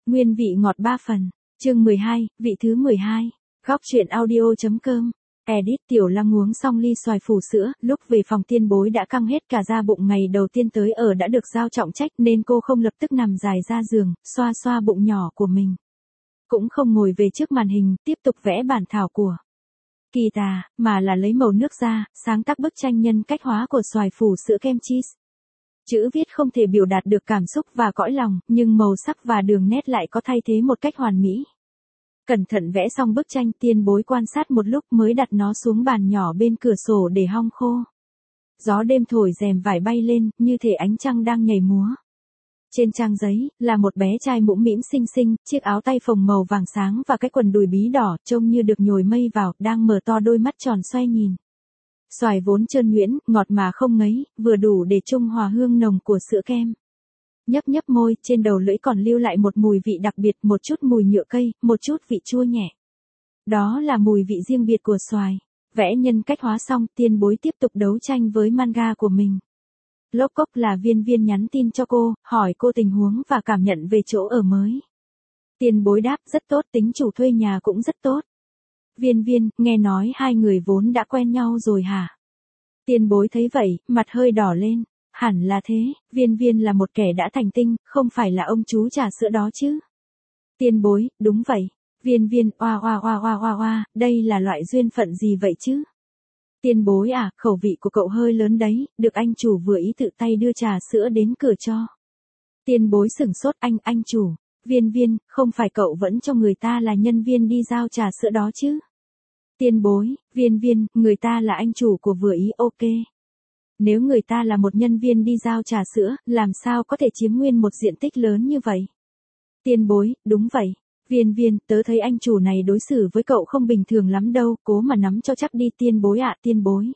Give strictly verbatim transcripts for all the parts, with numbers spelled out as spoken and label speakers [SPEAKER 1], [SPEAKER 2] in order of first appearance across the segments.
[SPEAKER 1] Nguyên vị ngọt ba phần. Chương mười hai, vị thứ mười hai. Góc truyện audio.com. Edit. Tiểu Lăng uống xong ly xoài phủ sữa, lúc về phòng Tiên Bối đã căng hết cả da bụng, ngày đầu tiên tới ở đã được giao trọng trách nên cô không lập tức nằm dài ra giường, xoa xoa bụng nhỏ của mình. Cũng không ngồi về trước màn hình, tiếp tục vẽ bản thảo của Kỳ Tà, mà là lấy màu nước ra, sáng tác bức tranh nhân cách hóa của xoài phủ sữa kem cheese. Chữ viết không thể biểu đạt được cảm xúc và cõi lòng, nhưng màu sắc và đường nét lại có thay thế một cách hoàn mỹ. Cẩn thận vẽ xong bức tranh, Tiên Bối quan sát một lúc mới đặt nó xuống bàn nhỏ bên cửa sổ để hong khô. Gió đêm thổi rèm vải bay lên, như thể ánh trăng đang nhảy múa. Trên trang giấy, là một bé trai mũm mĩm xinh xinh, chiếc áo tay phồng màu vàng sáng và cái quần đùi bí đỏ, trông như được nhồi mây vào, đang mở to đôi mắt tròn xoay nhìn. Xoài vốn trơn nhuyễn, ngọt mà không ngấy, vừa đủ để trung hòa hương nồng của sữa kem. Nhấp nhấp môi, trên đầu lưỡi còn lưu lại một mùi vị đặc biệt, một chút mùi nhựa cây, một chút vị chua nhẹ. Đó là mùi vị riêng biệt của xoài. Vẽ nhân cách hóa xong, Tiên Bối tiếp tục đấu tranh với manga của mình. Lốp cốc là Viên Viên nhắn tin cho cô, hỏi cô tình huống và cảm nhận về chỗ ở mới. Tiên Bối đáp rất tốt, tính chủ thuê nhà cũng rất tốt. Viên Viên, nghe nói hai người vốn đã quen nhau rồi hả? Tiên Bối thấy vậy, mặt hơi đỏ lên. Hẳn là thế, Viên Viên là một kẻ đã thành tinh, không phải là ông chú trà sữa đó chứ. Tiên Bối, đúng vậy. Viên Viên, oa oa oa oa oa oa, đây là loại duyên phận gì vậy chứ? Tiên Bối à, khẩu vị của cậu hơi lớn đấy, được anh chủ vừa ý tự tay đưa trà sữa đến cửa cho. Tiên Bối sửng sốt, anh, anh chủ. Viên Viên, không phải cậu vẫn cho người ta là nhân viên đi giao trà sữa đó chứ? Tiên Bối, Viên Viên, người ta là anh chủ của vừa ý, ok. Nếu người ta là một nhân viên đi giao trà sữa, làm sao có thể chiếm nguyên một diện tích lớn như vậy? Tiên Bối, đúng vậy. Viên Viên, tớ thấy anh chủ này đối xử với cậu không bình thường lắm đâu, cố mà nắm cho chắc đi Tiên Bối ạ. Tiên Bối.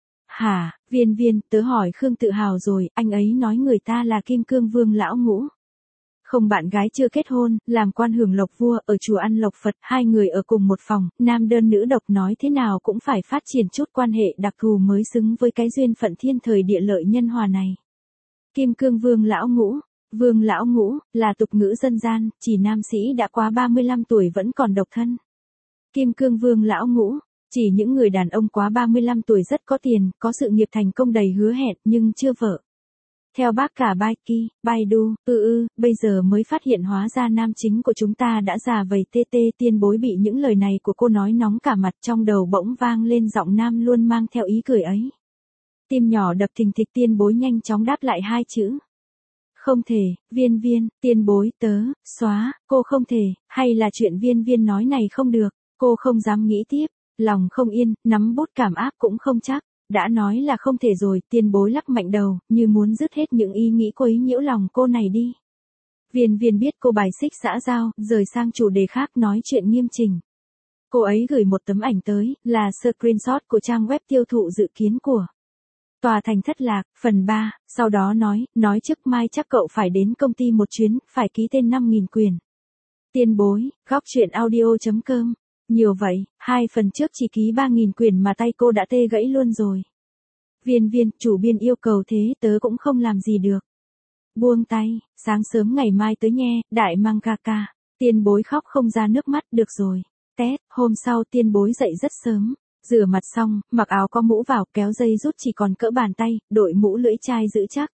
[SPEAKER 1] Hả, Viên Viên, tớ hỏi Khương Tự Hào rồi, anh ấy nói người ta là Kim Cương Vương lão ngũ. Không, bạn gái chưa kết hôn, làm quan hưởng lộc vua, ở chùa ăn lộc Phật, hai người ở cùng một phòng, nam đơn nữ độc, nói thế nào cũng phải phát triển chút quan hệ đặc thù mới xứng với cái duyên phận thiên thời địa lợi nhân hòa này. Kim Cương Vương lão ngũ. Vương lão ngũ, là tục ngữ dân gian, chỉ nam sĩ đã quá ba mươi lăm tuổi vẫn còn độc thân. Kim Cương Vương lão ngũ, chỉ những người đàn ông quá ba mươi lăm tuổi rất có tiền, có sự nghiệp thành công đầy hứa hẹn, nhưng chưa vợ. Theo bác cả Baiki, Baidu, ư ư, bây giờ mới phát hiện hóa ra nam chính của chúng ta đã già vầy tê tê. Tiên Bối bị những lời này của cô nói nóng cả mặt, trong đầu bỗng vang lên giọng nam luôn mang theo ý cười ấy. Tim nhỏ đập thình thịch, Tiên Bối nhanh chóng đáp lại hai chữ. Không thể, Viên Viên, Tiên Bối, tớ, xóa, cô không thể, hay là chuyện Viên Viên nói này không được, cô không dám nghĩ tiếp, lòng không yên, nắm bút cảm áp cũng không chắc. Đã nói là không thể rồi, Tiên Bối lắc mạnh đầu, như muốn dứt hết những ý nghĩ quấy nhiễu lòng cô này đi. Viên Viên biết cô bài xích xã giao, rời sang chủ đề khác nói chuyện nghiêm chỉnh. Cô ấy gửi một tấm ảnh tới, là screenshot của trang web tiêu thụ dự kiến của Tòa Thành Thất Lạc, phần ba, sau đó nói, nói trước mai chắc cậu phải đến công ty một chuyến, phải ký tên năm nghìn quyền. Tiên Bối, góc truyện audio.com. Nhiều vậy, hai phần trước chỉ ký ba nghìn quyền mà tay cô đã tê gãy luôn rồi. Viên Viên, chủ biên yêu cầu thế tớ cũng không làm gì được. Buông tay, sáng sớm ngày mai tới nghe, đại mangaka. Tiên Bối khóc không ra nước mắt, được rồi. Tết, hôm sau Tiên Bối dậy rất sớm. Rửa mặt xong, mặc áo có mũ vào, kéo dây rút chỉ còn cỡ bàn tay, đội mũ lưỡi chai giữ chắc.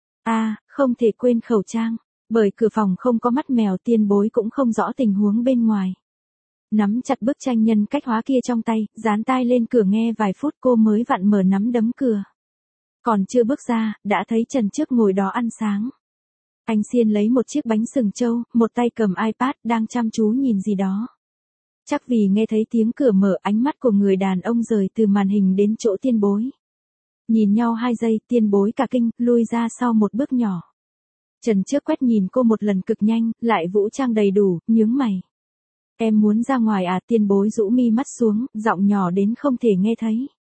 [SPEAKER 1] À, không thể quên khẩu trang. Bởi cửa phòng không có mắt mèo, Tiên Bối cũng không rõ tình huống bên ngoài. Nắm chặt bức tranh nhân cách hóa kia trong tay, dán tai lên cửa nghe vài phút cô mới vặn mở nắm đấm cửa. Còn chưa bước ra, đã thấy Trần Trước ngồi đó ăn sáng. Anh Xiên lấy một chiếc bánh sừng trâu, một tay cầm iPad, đang chăm chú nhìn gì đó. Chắc vì nghe thấy tiếng cửa mở, ánh mắt của người đàn ông rời từ màn hình đến chỗ Tiên Bối. Nhìn nhau hai giây, Tiên Bối cả kinh, lui ra sau một bước nhỏ. Trần Trước quét nhìn cô một lần cực nhanh, lại vũ trang đầy đủ, nhướng mày. Em muốn ra ngoài à? Tiên Bối rũ mi mắt xuống, giọng nhỏ đến không thể nghe thấy.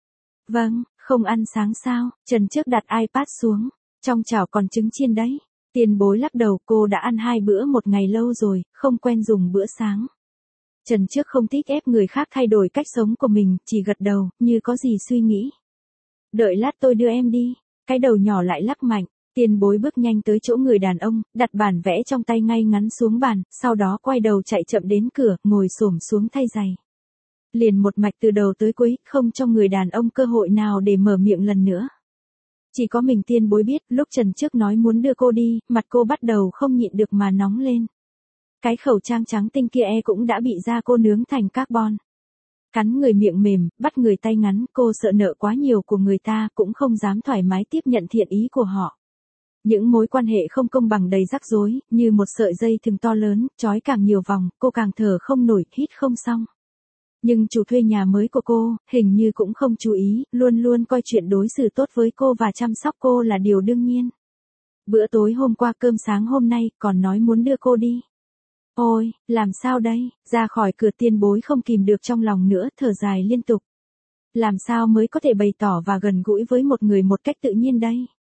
[SPEAKER 1] Vâng, không ăn sáng sao? Trần Trước đặt iPad xuống. Trong chảo còn trứng chiên đấy. Tiên Bối lắc đầu, cô đã ăn hai bữa một ngày lâu rồi, không quen dùng bữa sáng. Trần Trước không thích ép người khác thay đổi cách sống của mình, chỉ gật đầu, như có gì suy nghĩ. Đợi lát tôi đưa em đi. Cái đầu nhỏ lại lắc mạnh. Tiền bối bước nhanh tới chỗ người đàn ông, đặt bản vẽ trong tay ngay ngắn xuống bàn, sau đó quay đầu chạy chậm đến cửa, ngồi xổm xuống thay giày. Liền một mạch từ đầu tới cuối, không cho người đàn ông cơ hội nào để mở miệng lần nữa. Chỉ có mình Tiền bối biết, lúc Trần trước nói muốn đưa cô đi, mặt cô bắt đầu không nhịn được mà nóng lên. Cái khẩu trang trắng tinh kia e cũng đã bị da cô nướng thành carbon. Cắn người miệng mềm, bắt người tay ngắn, cô sợ nợ quá nhiều của người ta, cũng không dám thoải mái tiếp nhận thiện ý của họ. Những mối quan hệ không công bằng đầy rắc rối, như một sợi dây thừng to lớn, trói càng nhiều vòng, cô càng thở không nổi, hít không xong. Nhưng chủ thuê nhà mới của cô, hình như cũng không chú ý, luôn luôn coi chuyện đối xử tốt với cô và chăm sóc cô là điều đương nhiên. Bữa tối hôm qua cơm sáng hôm nay, còn nói muốn đưa cô đi. Ôi, làm sao đây, ra khỏi cửa Tiền bối không kìm được trong lòng nữa, thở dài liên tục. Làm sao mới có thể bày tỏ và gần gũi với một người một cách tự nhiên đây?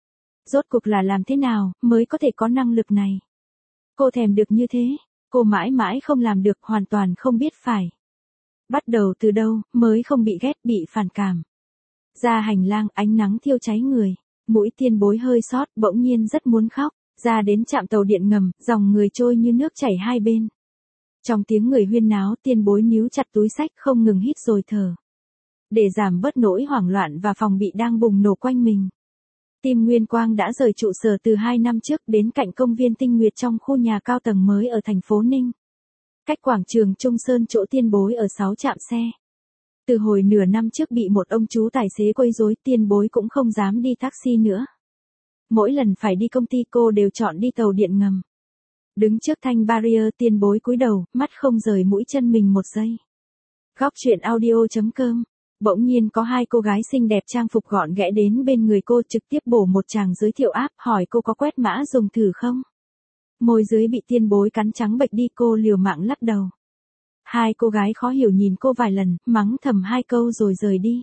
[SPEAKER 1] Rốt cuộc là làm thế nào, mới có thể có năng lực này? Cô thèm được như thế, cô mãi mãi không làm được, hoàn toàn không biết phải. Bắt đầu từ đâu, mới không bị ghét, bị phản cảm. Ra hành lang, ánh nắng thiêu cháy người, mũi Tiền bối hơi sót, bỗng nhiên rất muốn khóc. Ra đến trạm tàu điện ngầm, dòng người trôi như nước chảy hai bên. Trong tiếng người huyên náo, Tiền bối níu chặt túi xách không ngừng hít rồi thở. Để giảm bớt nỗi hoảng loạn và phòng bị đang bùng nổ quanh mình. Team Nguyên Quang đã rời trụ sở từ hai năm trước đến cạnh công viên Tinh Nguyệt trong khu nhà cao tầng mới ở thành phố Ninh. Cách quảng trường Trung Sơn chỗ Tiền bối ở sáu trạm xe. Từ hồi nửa năm trước bị một ông chú tài xế quấy rối, Tiền bối cũng không dám đi taxi nữa. Mỗi lần phải đi công ty cô đều chọn đi tàu điện ngầm. Đứng trước thanh barrier, Tiền bối cúi đầu, mắt không rời mũi chân mình một giây. Góc truyện audio chấm com. Bỗng nhiên có hai cô gái xinh đẹp trang phục gọn ghẽ đến bên người cô, trực tiếp bổ một tràng giới thiệu app, hỏi cô có quét mã dùng thử không. Môi dưới bị Tiền bối cắn trắng bệch đi, cô liều mạng lắc đầu. Hai cô gái khó hiểu nhìn cô vài lần, mắng thầm hai câu rồi rời đi.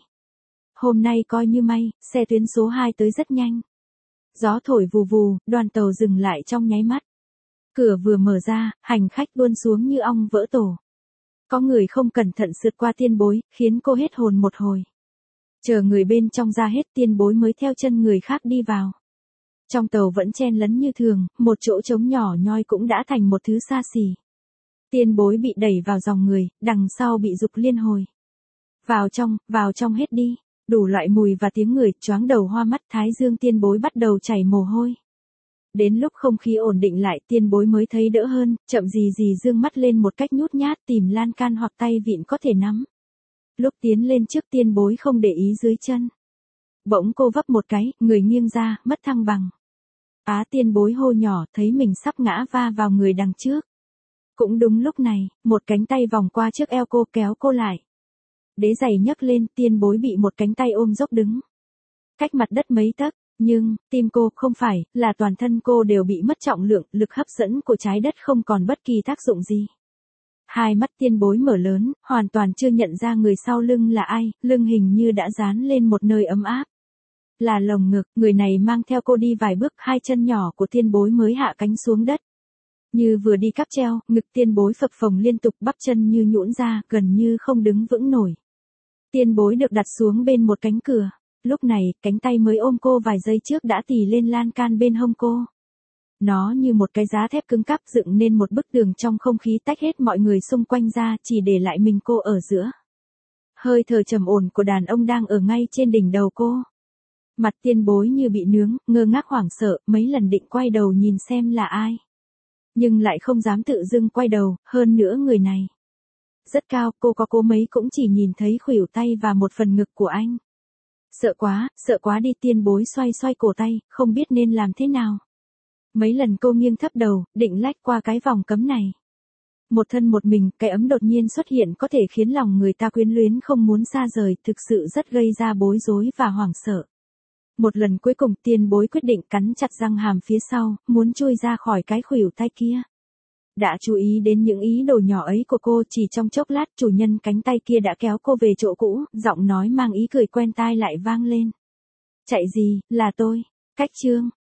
[SPEAKER 1] Hôm nay coi như may, xe tuyến số hai tới rất nhanh. Gió thổi vù vù, đoàn tàu dừng lại trong nháy mắt. Cửa vừa mở ra, hành khách tuôn xuống như ong vỡ tổ. Có người không cẩn thận sượt qua Tiền bối, khiến cô hết hồn một hồi. Chờ người bên trong ra hết, Tiền bối mới theo chân người khác đi vào. Trong tàu vẫn chen lấn như thường, một chỗ trống nhỏ nhoi cũng đã thành một thứ xa xỉ. Tiền bối bị đẩy vào dòng người, đằng sau bị giục liên hồi. Vào trong, vào trong hết đi. Đủ loại mùi và tiếng người, choáng đầu hoa mắt, thái dương Tiền bối bắt đầu chảy mồ hôi. Đến lúc không khí ổn định lại, Tiền bối mới thấy đỡ hơn, chậm gì gì dương mắt lên một cách nhút nhát, tìm lan can hoặc tay vịn có thể nắm. Lúc tiến lên trước, Tiền bối không để ý dưới chân. Bỗng cô vấp một cái, người nghiêng ra, mất thăng bằng. Á, Tiền bối hô nhỏ, thấy mình sắp ngã va vào người đằng trước. Cũng đúng lúc này, một cánh tay vòng qua trước eo cô, kéo cô lại. Đế giày nhấc lên, Tiền bối bị một cánh tay ôm dốc đứng. Cách mặt đất mấy tấc, nhưng, tim cô, không phải, là toàn thân cô đều bị mất trọng lượng, lực hấp dẫn của trái đất không còn bất kỳ tác dụng gì. Hai mắt Tiền bối mở lớn, hoàn toàn chưa nhận ra người sau lưng là ai, lưng hình như đã dán lên một nơi ấm áp. Là lồng ngực, người này mang theo cô đi vài bước, hai chân nhỏ của Tiền bối mới hạ cánh xuống đất. Như vừa đi cáp treo, ngực Tiền bối phập phồng liên tục, bắp chân như nhũn ra, gần như không đứng vững nổi. Tiền bối được đặt xuống bên một cánh cửa. Lúc này, cánh tay mới ôm cô vài giây trước đã tì lên lan can bên hông cô. Nó như một cái giá thép cứng cáp dựng nên một bức tường trong không khí, tách hết mọi người xung quanh ra, chỉ để lại mình cô ở giữa. Hơi thở trầm ổn của đàn ông đang ở ngay trên đỉnh đầu cô. Mặt Tiền bối như bị nướng, ngơ ngác hoảng sợ, mấy lần định quay đầu nhìn xem là ai. Nhưng lại không dám tự dưng quay đầu, hơn nữa người này rất cao, cô có cố mấy cũng chỉ nhìn thấy khuỷu tay và một phần ngực của anh. Sợ quá, sợ quá đi, Tiền bối xoay xoay cổ tay, không biết nên làm thế nào. Mấy lần cô nghiêng thấp đầu, định lách qua cái vòng cấm này. Một thân một mình, cái ấm đột nhiên xuất hiện có thể khiến lòng người ta quyến luyến không muốn xa rời, thực sự rất gây ra bối rối và hoảng sợ. Một lần cuối cùng, Tiền bối quyết định cắn chặt răng hàm phía sau, muốn chui ra khỏi cái khuỷu tay kia. Đã chú ý đến những ý đồ nhỏ ấy của cô, chỉ trong chốc lát chủ nhân cánh tay kia đã kéo cô về chỗ cũ, giọng nói mang ý cười quen tai lại vang lên. Chạy gì, là tôi. Cách chương.